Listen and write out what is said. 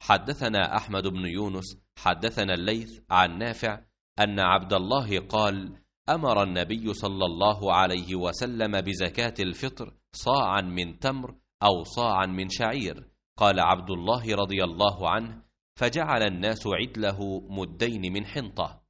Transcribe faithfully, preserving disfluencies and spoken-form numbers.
حدثنا أحمد بن يونس حدثنا الليث عن نافع أن عبد الله قال: أمر النبي صلى الله عليه وسلم بزكاة الفطر صاعا من تمر أو صاعا من شعير. قال عبد الله رضي الله عنه: فجعل الناس عدله مدين من حنطة.